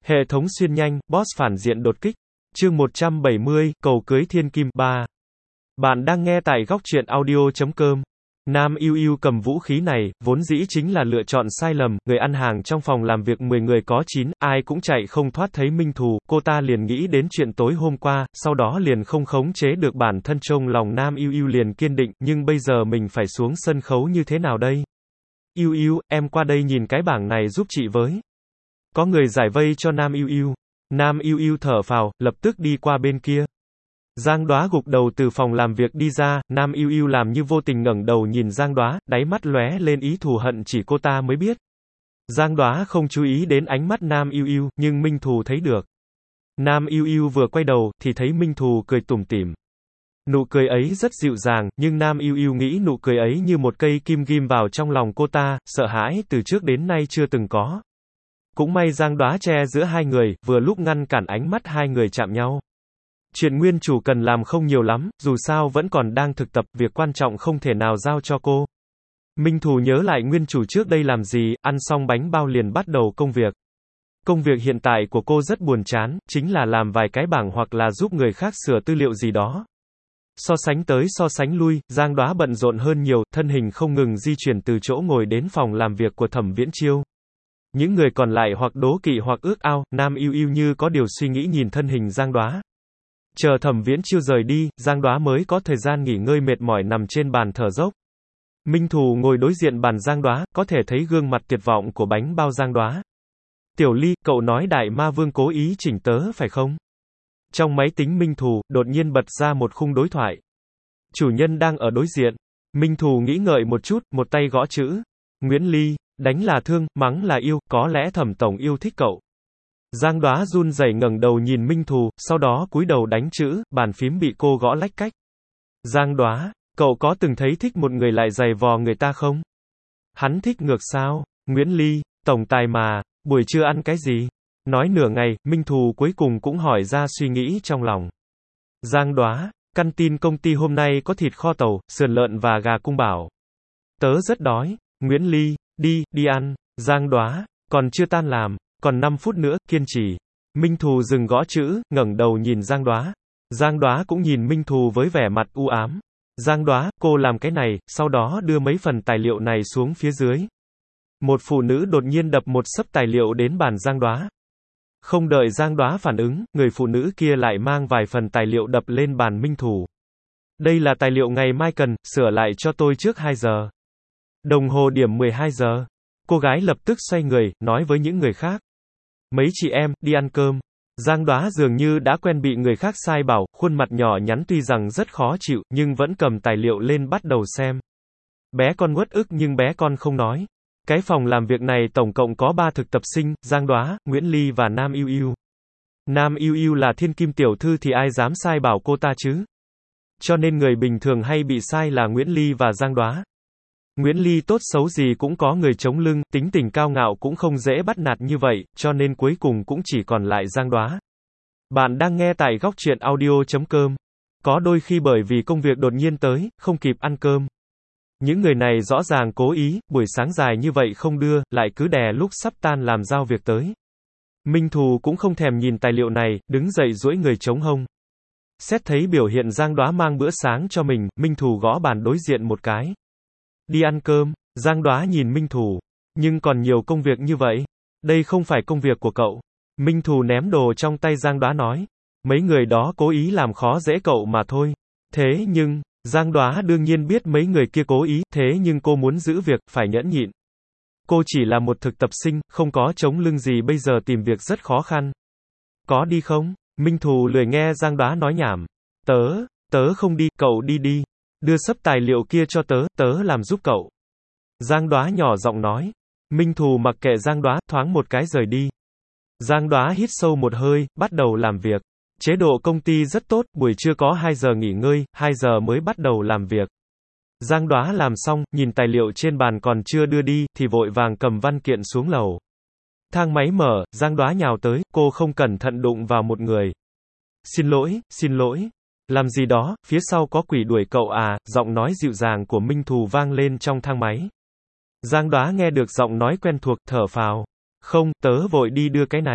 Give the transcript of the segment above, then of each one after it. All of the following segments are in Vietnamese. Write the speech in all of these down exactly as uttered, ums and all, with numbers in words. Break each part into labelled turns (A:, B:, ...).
A: Hệ thống xuyên nhanh, boss phản diện đột kích. Chương một trăm bảy mươi, cầu cưới thiên kim ba. Bạn đang nghe tại góc truyện audio chấm com. Nam Yêu Yêu cầm vũ khí này, vốn dĩ chính là lựa chọn sai lầm, người ăn hàng trong phòng làm việc mười người có chín, ai cũng chạy không thoát thấy Minh Thù, cô ta liền nghĩ đến chuyện tối hôm qua, sau đó liền không khống chế được bản thân trong lòng Nam Yêu Yêu liền kiên định, nhưng bây giờ mình phải xuống sân khấu như thế nào đây? Yêu Yêu, em qua đây nhìn cái bảng này giúp chị với. Có người giải vây cho Nam Yêu Yêu. Nam Yêu Yêu thở phào, lập tức đi qua bên kia. Giang Đóa gục đầu từ phòng làm việc đi ra, Nam Yêu Yêu làm như vô tình ngẩng đầu nhìn Giang Đóa, đáy mắt lóe lên ý thù hận chỉ cô ta mới biết. Giang Đóa không chú ý đến ánh mắt Nam Yêu Yêu, nhưng Minh Thù thấy được. Nam Yêu Yêu vừa quay đầu, thì thấy Minh Thù cười tủm tỉm. Nụ cười ấy rất dịu dàng, nhưng Nam Yêu Yêu nghĩ nụ cười ấy như một cây kim ghim vào trong lòng cô ta, sợ hãi từ trước đến nay chưa từng có. Cũng may Giang Đóa che giữa hai người, vừa lúc ngăn cản ánh mắt hai người chạm nhau. Chuyện nguyên chủ cần làm không nhiều lắm, dù sao vẫn còn đang thực tập, việc quan trọng không thể nào giao cho cô. Minh Thù nhớ lại nguyên chủ trước đây làm gì, ăn xong bánh bao liền bắt đầu công việc. Công việc hiện tại của cô rất buồn chán, chính là làm vài cái bảng hoặc là giúp người khác sửa tư liệu gì đó. So sánh tới so sánh lui, Giang Đóa bận rộn hơn nhiều, thân hình không ngừng di chuyển từ chỗ ngồi đến phòng làm việc của Thẩm Viễn Chiêu. Những người còn lại hoặc đố kỵ hoặc ước ao, Nam Yêu Yêu như có điều suy nghĩ nhìn thân hình Giang Đóa. Chờ Thẩm Viễn Chiêu rời đi, Giang Đóa mới có thời gian nghỉ ngơi mệt mỏi nằm trên bàn thở dốc. Minh Thù ngồi đối diện bàn Giang Đóa, có thể thấy gương mặt tuyệt vọng của bánh bao Giang Đóa. Tiểu Ly, cậu nói Đại Ma Vương cố ý chỉnh tớ phải không? Trong máy tính Minh Thù, đột nhiên bật ra một khung đối thoại. Chủ nhân đang ở đối diện. Minh Thù nghĩ ngợi một chút, một tay gõ chữ. Nguyễn Ly, đánh là thương, mắng là yêu, có lẽ Thẩm tổng yêu thích cậu. Giang Đóa run rẩy ngẩng đầu nhìn Minh Thù, sau đó cúi đầu đánh chữ, bàn phím bị cô gõ lách cách. Giang Đóa, cậu có từng thấy thích một người lại giày vò người ta không? Hắn thích ngược sao? Nguyễn Ly, tổng tài mà, buổi trưa ăn cái gì? Nói nửa ngày, Minh Thù cuối cùng cũng hỏi ra suy nghĩ trong lòng. Giang Đóa, căn tin công ty hôm nay có thịt kho tàu, sườn lợn và gà cung bảo. Tớ rất đói. Nguyễn Ly, đi, đi ăn. Giang Đóa, còn chưa tan làm, còn năm phút nữa, kiên trì. Minh Thù dừng gõ chữ, ngẩng đầu nhìn Giang Đóa. Giang Đóa cũng nhìn Minh Thù với vẻ mặt u ám. Giang Đóa, cô làm cái này, sau đó đưa mấy phần tài liệu này xuống phía dưới. Một phụ nữ đột nhiên đập một xấp tài liệu đến bàn Giang Đóa. Không đợi Giang Đóa phản ứng, người phụ nữ kia lại mang vài phần tài liệu đập lên bàn Minh Thù. Đây là tài liệu ngày mai cần, sửa lại cho tôi trước hai giờ. Đồng hồ điểm mười hai giờ. Cô gái lập tức xoay người, nói với những người khác. Mấy chị em, đi ăn cơm. Giang Đóa dường như đã quen bị người khác sai bảo, khuôn mặt nhỏ nhắn tuy rằng rất khó chịu, nhưng vẫn cầm tài liệu lên bắt đầu xem. Bé con uất ức nhưng bé con không nói. Cái phòng làm việc này tổng cộng có ba thực tập sinh, Giang Đóa, Nguyễn Ly và Nam Yêu Yêu. Nam Yêu Yêu là thiên kim tiểu thư thì ai dám sai bảo cô ta chứ? Cho nên người bình thường hay bị sai là Nguyễn Ly và Giang Đóa. Nguyễn Ly tốt xấu gì cũng có người chống lưng, tính tình cao ngạo cũng không dễ bắt nạt như vậy, cho nên cuối cùng cũng chỉ còn lại Giang Đóa. Bạn đang nghe tại góc truyện audio chấm com. Có đôi khi bởi vì công việc đột nhiên tới, không kịp ăn cơm. Những người này rõ ràng cố ý, buổi sáng dài như vậy không đưa, lại cứ đè lúc sắp tan làm giao việc tới. Minh Thù cũng không thèm nhìn tài liệu này, đứng dậy duỗi người chống hông. Xét thấy biểu hiện Giang Đóa mang bữa sáng cho mình, Minh Thù gõ bàn đối diện một cái. Đi ăn cơm. Giang Đóa nhìn Minh Thù. Nhưng còn nhiều công việc như vậy. Đây không phải công việc của cậu. Minh Thù ném đồ trong tay Giang Đóa nói. Mấy người đó cố ý làm khó dễ cậu mà thôi. Thế nhưng, Giang Đóa đương nhiên biết mấy người kia cố ý, thế nhưng cô muốn giữ việc, phải nhẫn nhịn. Cô chỉ là một thực tập sinh, không có chống lưng gì bây giờ tìm việc rất khó khăn. Có đi không? Minh Thù lười nghe Giang Đóa nói nhảm. Tớ, tớ không đi, cậu đi đi. Đưa xấp tài liệu kia cho tớ, tớ làm giúp cậu. Giang Đóa nhỏ giọng nói. Minh Thù mặc kệ Giang Đóa, thoáng một cái rời đi. Giang Đóa hít sâu một hơi, bắt đầu làm việc. Chế độ công ty rất tốt, buổi trưa có hai giờ nghỉ ngơi, hai giờ mới bắt đầu làm việc. Giang Đóa làm xong, nhìn tài liệu trên bàn còn chưa đưa đi, thì vội vàng cầm văn kiện xuống lầu. Thang máy mở, Giang Đóa nhào tới, cô không cẩn thận đụng vào một người. Xin lỗi, xin lỗi. Làm gì đó, phía sau có quỷ đuổi cậu à, giọng nói dịu dàng của Minh Thù vang lên trong thang máy. Giang Đóa nghe được giọng nói quen thuộc, thở phào. Không, tớ vội đi đưa cái này.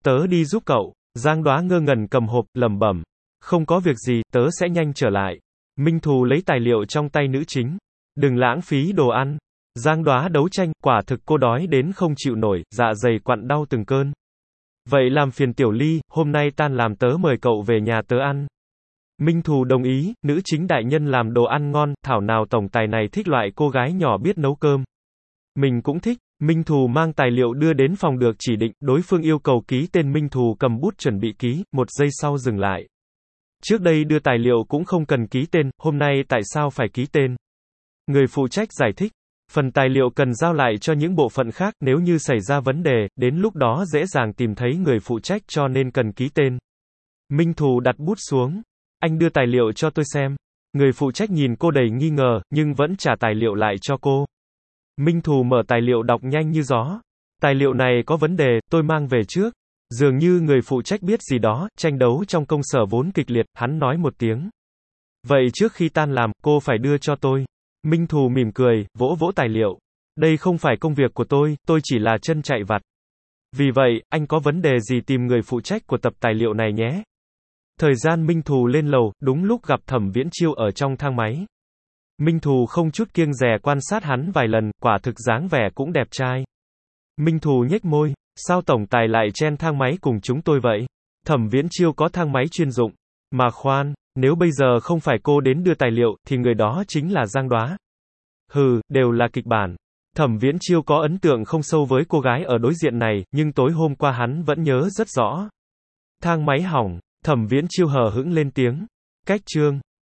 A: Tớ đi giúp cậu. Giang Đoá ngơ ngẩn cầm hộp, lẩm bẩm. Không có việc gì, tớ sẽ nhanh trở lại. Minh Thù lấy tài liệu trong tay nữ chính. Đừng lãng phí đồ ăn. Giang Đoá đấu tranh, quả thực cô đói đến không chịu nổi, dạ dày quặn đau từng cơn. Vậy làm phiền Tiểu Ly, hôm nay tan làm tớ mời cậu về nhà tớ ăn. Minh Thù đồng ý, nữ chính đại nhân làm đồ ăn ngon, thảo nào tổng tài này thích loại cô gái nhỏ biết nấu cơm. Mình cũng thích. Minh Thù mang tài liệu đưa đến phòng được chỉ định, đối phương yêu cầu ký tên. Minh Thù cầm bút chuẩn bị ký, một giây sau dừng lại. Trước đây đưa tài liệu cũng không cần ký tên, hôm nay tại sao phải ký tên? Người phụ trách giải thích. Phần tài liệu cần giao lại cho những bộ phận khác, nếu như xảy ra vấn đề, đến lúc đó dễ dàng tìm thấy người phụ trách cho nên cần ký tên. Minh Thù đặt bút xuống. Anh đưa tài liệu cho tôi xem. Người phụ trách nhìn cô đầy nghi ngờ, nhưng vẫn trả tài liệu lại cho cô. Minh Thù mở tài liệu đọc nhanh như gió. Tài liệu này có vấn đề, tôi mang về trước. Dường như người phụ trách biết gì đó, tranh đấu trong công sở vốn kịch liệt, hắn nói một tiếng. Vậy trước khi tan làm, cô phải đưa cho tôi. Minh Thù mỉm cười, vỗ vỗ tài liệu. Đây không phải công việc của tôi, tôi chỉ là chân chạy vặt. Vì vậy, anh có vấn đề gì tìm người phụ trách của tập tài liệu này nhé. Thời gian Minh Thù lên lầu, đúng lúc gặp Thẩm Viễn Chiêu ở trong thang máy. Minh Thù không chút kiêng dè quan sát hắn vài lần, quả thực dáng vẻ cũng đẹp trai. Minh Thù nhếch môi, sao tổng tài lại chen thang máy cùng chúng tôi vậy? Thẩm Viễn Chiêu có thang máy chuyên dụng. Mà khoan, nếu bây giờ không phải cô đến đưa tài liệu, thì người đó chính là Giang Đoá. Hừ, đều là kịch bản. Thẩm Viễn Chiêu có ấn tượng không sâu với cô gái ở đối diện này, nhưng tối hôm qua hắn vẫn nhớ rất rõ. Thang máy hỏng, Thẩm Viễn Chiêu hờ hững lên tiếng. Cách chương